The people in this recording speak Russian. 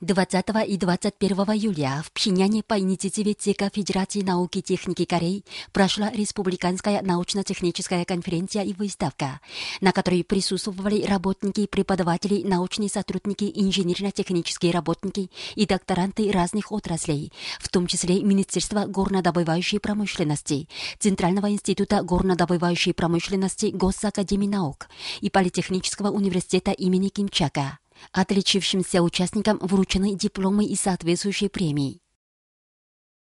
20 и 21 июля в Пхеньяне по инициативе ЦК Федерации науки и техники Кореи прошла Республиканская научно-техническая конференция и выставка, на которой присутствовали работники, преподаватели, научные сотрудники, инженерно-технические работники и докторанты разных отраслей, в том числе Министерства горнодобывающей промышленности, Центрального института горнодобывающей промышленности Госакадемии наук и Политехнического университета имени Ким Чака. Отличившимся участникам вручены дипломы и соответствующие премии.